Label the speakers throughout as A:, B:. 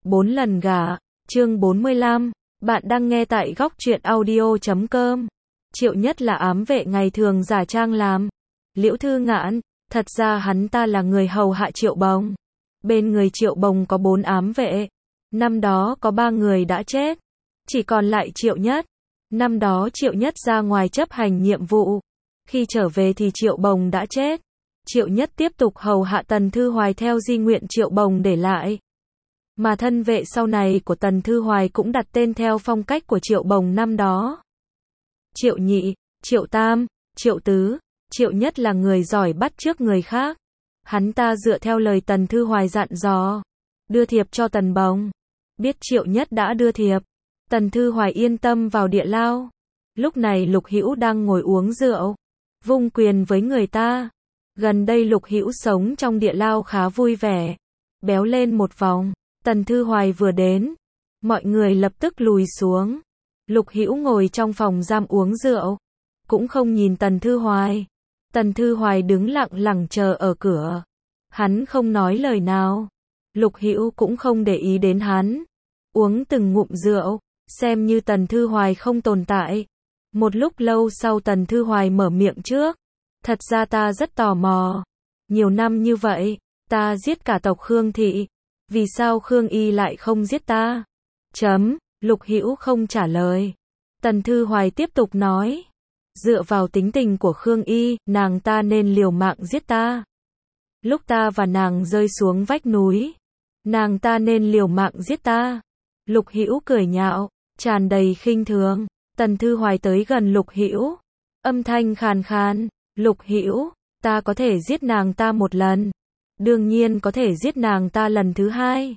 A: 4 lần gả, chương 45, bạn đang nghe tại góc truyện audio.com. Triệu Nhất là ám vệ ngày thường giả trang làm. Liễu Thư Ngạn, thật ra hắn ta là người hầu hạ Triệu Bồng. Bên người Triệu Bồng có 4 ám vệ. Năm đó có 3 người đã chết. Chỉ còn lại Triệu Nhất. Năm đó Triệu Nhất ra ngoài chấp hành nhiệm vụ. Khi trở về thì Triệu Bồng đã chết. Triệu Nhất tiếp tục hầu hạ Tần Thư Hoài theo di nguyện Triệu Bồng để lại. Mà thân vệ sau này của Tần Thư Hoài cũng đặt tên theo phong cách của Triệu Bồng năm đó. Triệu Nhị, Triệu Tam, Triệu Tứ, Triệu Nhất là người giỏi bắt chước người khác. Hắn ta dựa theo lời Tần Thư Hoài dặn dò, đưa thiệp cho Tần Bồng. Biết Triệu Nhất đã đưa thiệp, Tần Thư Hoài yên tâm vào địa lao. Lúc này Lục Hữu đang ngồi uống rượu, vung quyền với người ta. Gần đây Lục Hữu sống trong địa lao khá vui vẻ, béo lên một vòng. Tần Thư Hoài vừa đến, mọi người lập tức lùi xuống. Lục Hữu ngồi trong phòng giam uống rượu, cũng không nhìn Tần Thư Hoài. Tần Thư Hoài đứng lặng lặng chờ ở cửa. Hắn không nói lời nào. Lục Hữu cũng không để ý đến hắn. Uống từng ngụm rượu, xem như Tần Thư Hoài không tồn tại. Một lúc lâu sau Tần Thư Hoài mở miệng trước. Thật ra ta rất tò mò. Nhiều năm như vậy, ta giết cả tộc Khương Thị. Vì sao Khương Y lại không giết ta? Lục Hữu không trả lời. Tần Thư Hoài tiếp tục nói. Dựa vào tính tình của Khương Y, nàng ta nên liều mạng giết ta. Lúc ta và nàng rơi xuống vách núi, nàng ta nên liều mạng giết ta. Lục Hữu cười nhạo, tràn đầy khinh thường. Tần Thư Hoài tới gần Lục Hữu, âm thanh khàn khàn. Lục Hữu, ta có thể giết nàng ta một lần. Đương nhiên có thể giết nàng ta lần thứ hai.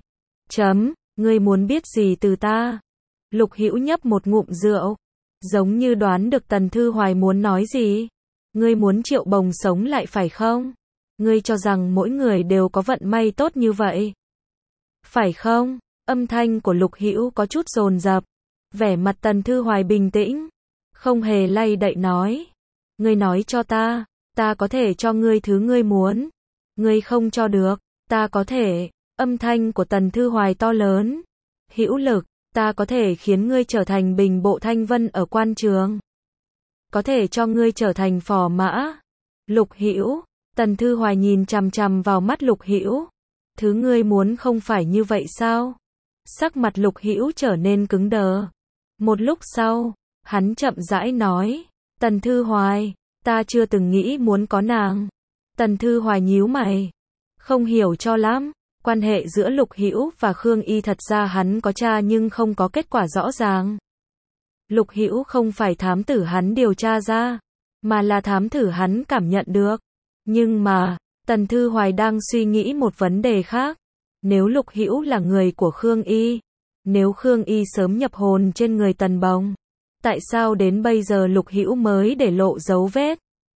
A: Ngươi muốn biết gì từ ta? Lục Hữu nhấp một ngụm rượu, giống như đoán được Tần Thư Hoài muốn nói gì. Ngươi muốn Triệu Bồng sống lại phải không? Ngươi cho rằng mỗi người đều có vận may tốt như vậy, phải không? Âm thanh của Lục Hữu có chút dồn dập. Vẻ mặt Tần Thư Hoài bình tĩnh, không hề lay đậy nói. Ngươi nói cho ta có thể cho ngươi thứ ngươi muốn. Ngươi không cho được, ta có thể. Âm thanh của Tần Thư Hoài to lớn, hữu lực. Ta có thể khiến ngươi trở thành bình bộ thanh vân ở quan trường. Có thể cho ngươi trở thành phò mã. Lục Hữu, Tần Thư Hoài nhìn chằm chằm vào mắt Lục Hữu. Thứ ngươi muốn không phải như vậy sao? Sắc mặt Lục Hữu trở nên cứng đờ. Một lúc sau, hắn chậm rãi nói. Tần Thư Hoài, ta chưa từng nghĩ muốn có nàng. Tần Thư Hoài nhíu mày, không hiểu cho lắm. Quan hệ giữa Lục Hữu và Khương Y thật ra hắn có tra nhưng không có kết quả rõ ràng. Lục Hữu không phải thám tử hắn điều tra ra, mà là thám tử hắn cảm nhận được. Nhưng mà, Tần Thư Hoài đang suy nghĩ một vấn đề khác. Nếu Lục Hữu là người của Khương Y, nếu Khương Y sớm nhập hồn trên người Tần Bồng, tại sao đến bây giờ Lục Hữu mới để lộ dấu vết?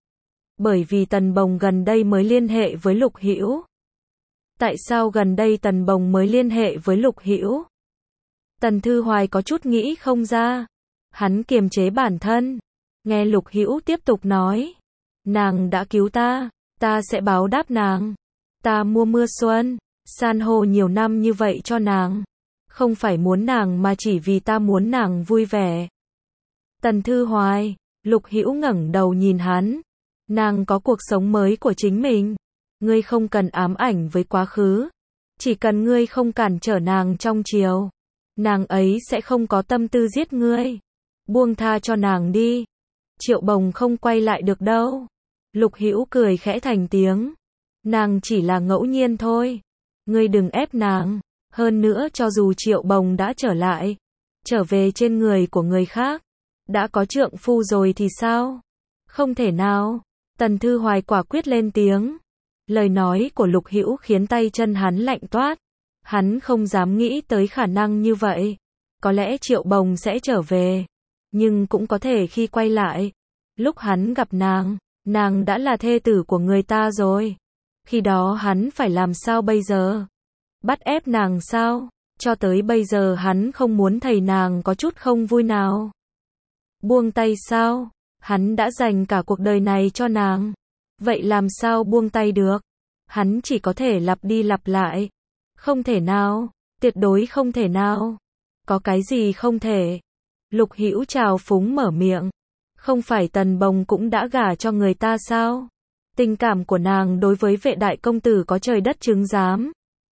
A: Bởi vì Tần Bồng gần đây mới liên hệ với Lục Hữu. Tại sao gần đây Tần Bồng mới liên hệ với Lục Hữu? Tần Thư Hoài có chút nghĩ không ra. Hắn kiềm chế bản thân. Nghe Lục Hữu tiếp tục nói. Nàng đã cứu ta, ta sẽ báo đáp nàng. Ta mua mưa xuân, san hô nhiều năm như vậy cho nàng. Không phải muốn nàng mà chỉ vì ta muốn nàng vui vẻ. Tần Thư Hoài, Lục Hữu ngẩng đầu nhìn hắn. Nàng có cuộc sống mới của chính mình. Ngươi không cần ám ảnh với quá khứ. Chỉ cần ngươi không cản trở nàng trong chiều, nàng ấy sẽ không có tâm tư giết ngươi. Buông tha cho nàng đi. Triệu Bồng không quay lại được đâu. Lục Hữu cười khẽ thành tiếng. Nàng chỉ là ngẫu nhiên thôi. Ngươi đừng ép nàng. Hơn nữa cho dù Triệu Bồng đã trở lại, trở về trên người của người khác, đã có trượng phu rồi thì sao? Không thể nào. Tần Thư Hoài quả quyết lên tiếng. Lời nói của Lục Hữu khiến tay chân hắn lạnh toát. Hắn không dám nghĩ tới khả năng như vậy. Có lẽ Triệu Bồng sẽ trở về, nhưng cũng có thể khi quay lại, lúc hắn gặp nàng đã là thê tử của người ta rồi. Khi đó hắn phải làm sao bây giờ? Bắt ép nàng sao? Cho tới bây giờ hắn không muốn thấy nàng có chút không vui nào. Buông tay sao? Hắn đã dành cả cuộc đời này cho nàng. Vậy làm sao buông tay được? Hắn chỉ có thể lặp đi lặp lại. Không thể nào. Tuyệt đối không thể nào. Có cái gì không thể? Lục Hữu trào phúng mở miệng. Không phải Tần Bồng cũng đã gả cho người ta sao? Tình cảm của nàng đối với vệ đại công tử có trời đất chứng giám.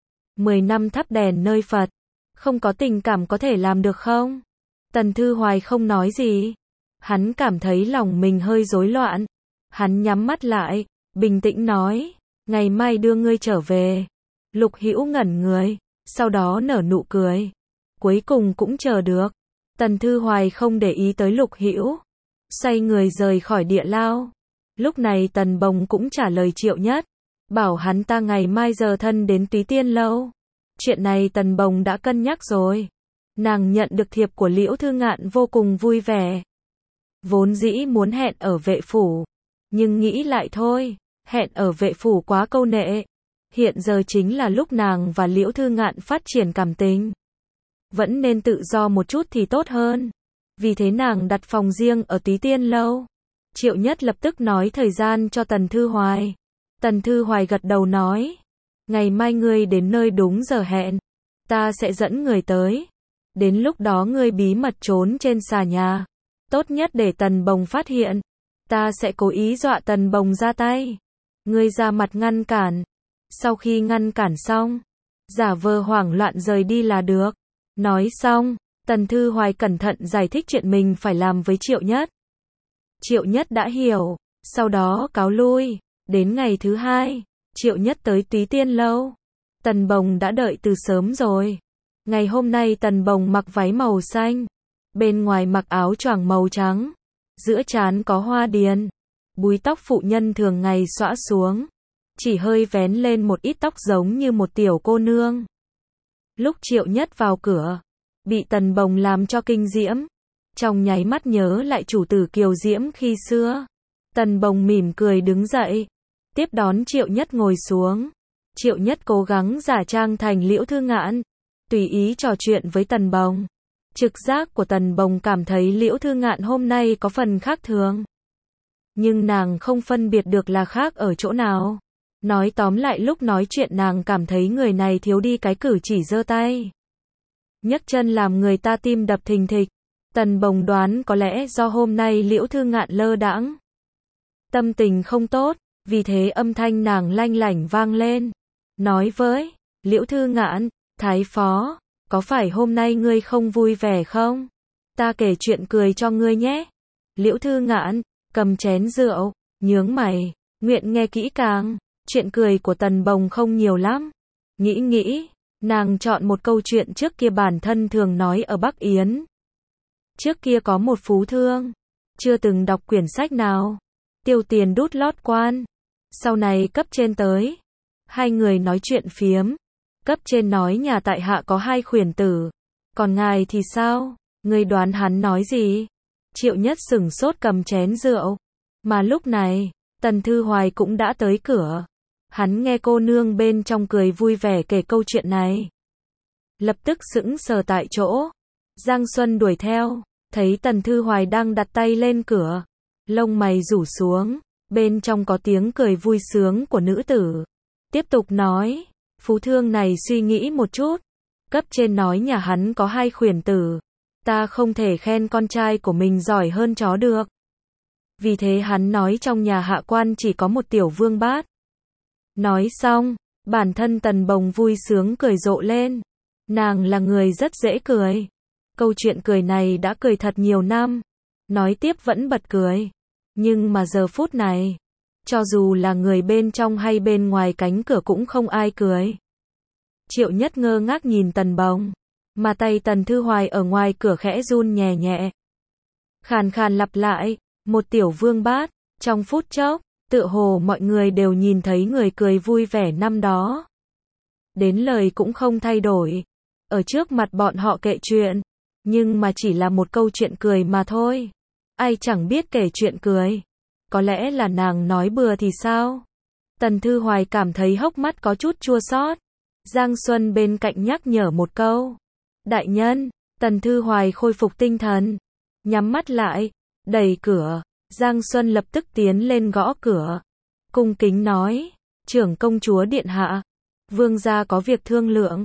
A: 10 năm thắp đèn nơi Phật. Không có tình cảm có thể làm được không? Tần Thư Hoài không nói gì. Hắn cảm thấy lòng mình hơi rối loạn. Hắn nhắm mắt lại, bình tĩnh nói, ngày mai đưa ngươi trở về. Lục Hữu ngẩn người, sau đó nở nụ cười. Cuối cùng cũng chờ được. Tần Thư Hoài không để ý tới Lục Hữu, xoay người rời khỏi địa lao. Lúc này Tần Bồng cũng trả lời Triệu Nhất, bảo hắn ta ngày mai giờ thân đến Túy Tiên lâu. Chuyện này Tần Bồng đã cân nhắc rồi. Nàng nhận được thiệp của Liễu Thư Ngạn vô cùng vui vẻ. Vốn dĩ muốn hẹn ở vệ phủ, nhưng nghĩ lại thôi, hẹn ở vệ phủ quá câu nệ. Hiện giờ chính là lúc nàng và Liễu Thư Ngạn phát triển cảm tình. Vẫn nên tự do một chút thì tốt hơn. Vì thế nàng đặt phòng riêng ở Túy Tiên lâu. Triệu Nhất lập tức nói thời gian cho Tần Thư Hoài. Tần Thư Hoài gật đầu nói, ngày mai ngươi đến nơi đúng giờ hẹn, ta sẽ dẫn người tới. Đến lúc đó ngươi bí mật trốn trên xà nhà, tốt nhất để Tần Bồng phát hiện. Ta sẽ cố ý dọa Tần Bồng ra tay. Ngươi ra mặt ngăn cản. Sau khi ngăn cản xong, giả vờ hoảng loạn rời đi là được. Nói xong, Tần Thư Hoài cẩn thận giải thích chuyện mình phải làm với Triệu Nhất. Triệu Nhất đã hiểu, sau đó cáo lui. Đến ngày thứ hai, Triệu Nhất tới Túy Tiên lâu. Tần Bồng đã đợi từ sớm rồi. Ngày hôm nay Tần Bồng mặc váy màu xanh, bên ngoài mặc áo choàng màu trắng, giữa trán có hoa điền. Búi tóc phụ nhân thường ngày xõa xuống, chỉ hơi vén lên một ít tóc giống như một tiểu cô nương. Lúc Triệu Nhất vào cửa, bị Tần Bồng làm cho kinh diễm. Trong nháy mắt nhớ lại chủ tử kiều diễm khi xưa. Tần Bồng mỉm cười đứng dậy, tiếp đón Triệu Nhất ngồi xuống. Triệu Nhất cố gắng giả trang thành Liễu Thư Ngạn, tùy ý trò chuyện với Tần Bồng. Trực giác của Tần Bồng cảm thấy Liễu Thư Ngạn hôm nay có phần khác thường. Nhưng nàng không phân biệt được là khác ở chỗ nào. Nói tóm lại lúc nói chuyện nàng cảm thấy người này thiếu đi cái cử chỉ giơ tay nhấc chân làm người ta tim đập thình thịch. Tần Bồng đoán có lẽ do hôm nay Liễu Thư Ngạn lơ đãng, tâm tình không tốt, vì thế âm thanh nàng lanh lảnh vang lên. Nói với Liễu Thư Ngạn, Thái phó, có phải hôm nay ngươi không vui vẻ không? Ta kể chuyện cười cho ngươi nhé. Liễu Thư Ngạn cầm chén rượu, nhướng mày, nguyện nghe kỹ càng. Chuyện cười của Tần Bồng không nhiều lắm. Nghĩ, nàng chọn một câu chuyện trước kia bản thân thường nói ở Bắc Yến. Trước kia có một phú thương, chưa từng đọc quyển sách nào, tiêu tiền đút lót quan. Sau này cấp trên tới, hai người nói chuyện phiếm. Cấp trên nói nhà tại hạ có 2 khuyển tử. Còn ngài thì sao? Ngươi đoán hắn nói gì? Triệu Nhất sửng sốt cầm chén rượu. Mà lúc này, Tần Thư Hoài cũng đã tới cửa. Hắn nghe cô nương bên trong cười vui vẻ kể câu chuyện này. Lập tức sững sờ tại chỗ. Giang Xuân đuổi theo, thấy Tần Thư Hoài đang đặt tay lên cửa. Lông mày rủ xuống, bên trong có tiếng cười vui sướng của nữ tử. Tiếp tục nói, phú thương này suy nghĩ một chút. Cấp trên nói nhà hắn có 2 khuyển tử. Ta không thể khen con trai của mình giỏi hơn chó được. Vì thế hắn nói trong nhà hạ quan chỉ có một tiểu vương bát. Nói xong, bản thân Tần Bồng vui sướng cười rộ lên. Nàng là người rất dễ cười. Câu chuyện cười này đã cười thật nhiều năm. Nói tiếp vẫn bật cười. Nhưng mà giờ phút này, cho dù là người bên trong hay bên ngoài cánh cửa cũng không ai cười. Triệu Nhất ngơ ngác nhìn Tần Bồng, mà tay Tần Thư Hoài ở ngoài cửa khẽ run nhẹ nhẹ. Khàn khàn lặp lại, một tiểu vương bát. Trong phút chốc, tựa hồ mọi người đều nhìn thấy người cười vui vẻ năm đó. Đến lời cũng không thay đổi. Ở trước mặt bọn họ kể chuyện, nhưng mà chỉ là một câu chuyện cười mà thôi. Ai chẳng biết kể chuyện cười. Có lẽ là nàng nói bừa thì sao? Tần Thư Hoài cảm thấy hốc mắt có chút chua xót. Giang Xuân bên cạnh nhắc nhở một câu. Đại nhân, Tần Thư Hoài khôi phục tinh thần. Nhắm mắt lại, đẩy cửa. Giang Xuân lập tức tiến lên gõ cửa. Cung kính nói, trưởng công chúa điện hạ. Vương gia có việc thương lượng.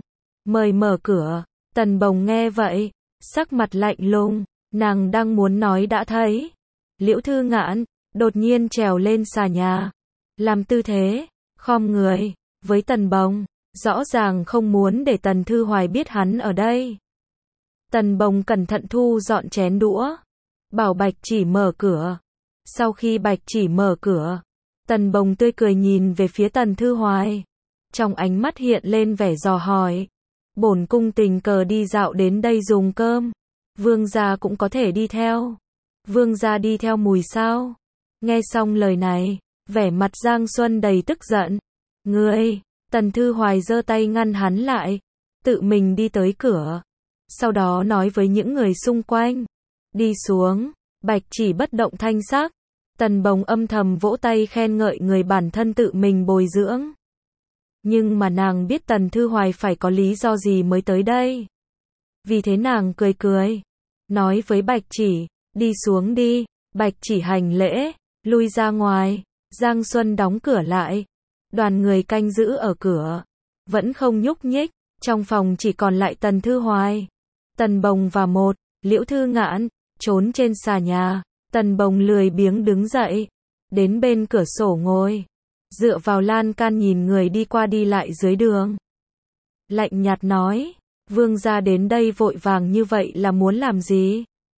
A: mời mở cửa. Tần Bồng nghe vậy, sắc mặt lạnh lùng, nàng đang muốn nói đã thấy. Liễu Thư Ngạn, đột nhiên trèo lên xà nhà, làm tư thế, khom người, với Tần Bồng, rõ ràng không muốn để Tần Thư Hoài biết hắn ở đây. Tần Bồng cẩn thận thu dọn chén đũa, bảo Bạch Chỉ mở cửa. Sau khi Bạch Chỉ mở cửa, Tần Bồng tươi cười nhìn về phía Tần Thư Hoài. Trong ánh mắt hiện lên vẻ dò hỏi. Bổn cung tình cờ đi dạo đến đây dùng cơm. Vương gia cũng có thể đi theo. Vương gia đi theo mùi sao? Nghe xong lời này, vẻ mặt Giang Xuân đầy tức giận. Ngươi, Tần Thư Hoài giơ tay ngăn hắn lại, tự mình đi tới cửa. Sau đó nói với những người xung quanh. Đi xuống. Bạch Chỉ bất động thanh sắc. Tần Bồng âm thầm vỗ tay khen ngợi người bản thân tự mình bồi dưỡng. Nhưng mà nàng biết Tần Thư Hoài phải có lý do gì mới tới đây. Vì thế nàng cười cười, nói với Bạch Chỉ, đi xuống đi. Bạch Chỉ hành lễ, lui ra ngoài. Giang Xuân đóng cửa lại. Đoàn người canh giữ ở cửa, vẫn không nhúc nhích. Trong phòng chỉ còn lại Tần Thư Hoài, Tần Bồng và Liễu Thư Ngạn, trốn trên xà nhà. Tần Bồng lười biếng đứng dậy, đến bên cửa sổ ngồi, dựa vào lan can nhìn người đi qua đi lại dưới đường. Lạnh nhạt nói, vương gia đến đây vội vàng như vậy là muốn làm gì?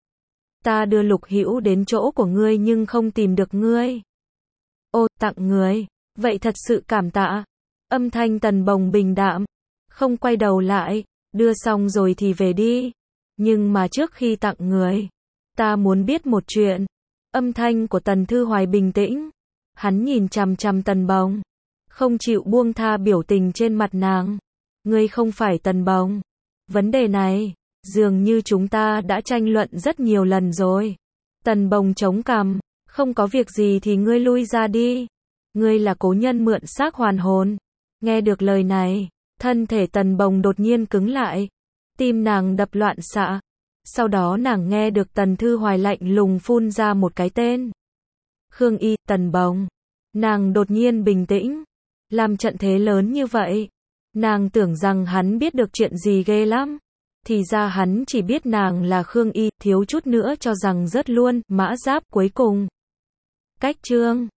A: Ta đưa Lục Hữu đến chỗ của ngươi nhưng không tìm được ngươi. Ô, tặng người, vậy thật sự cảm tạ. Âm thanh Tần Bồng bình đạm, không quay đầu lại, đưa xong rồi thì về đi. Nhưng mà trước khi tặng người, ta muốn biết một chuyện. Âm thanh của Tần Thư Hoài bình tĩnh. Hắn nhìn chằm chằm Tần Bồng, không chịu buông tha biểu tình trên mặt nàng. Ngươi không phải Tần Bồng. Vấn đề này, dường như chúng ta đã tranh luận rất nhiều lần rồi. Tần Bồng chống cằm, không có việc gì thì ngươi lui ra đi. Ngươi là cố nhân mượn xác hoàn hồn. Nghe được lời này, thân thể Tần Bồng đột nhiên cứng lại. Tim nàng đập loạn xạ. Sau đó nàng nghe được Tần Thư Hoài lạnh lùng phun ra một cái tên. Khương Y, Tần Bồng. Nàng đột nhiên bình tĩnh. Làm trận thế lớn như vậy. Nàng tưởng rằng hắn biết được chuyện gì ghê lắm. Thì ra hắn chỉ biết nàng là Khương Y, thiếu chút nữa cho rằng rớt luôn, mã giáp cuối cùng. Cách chương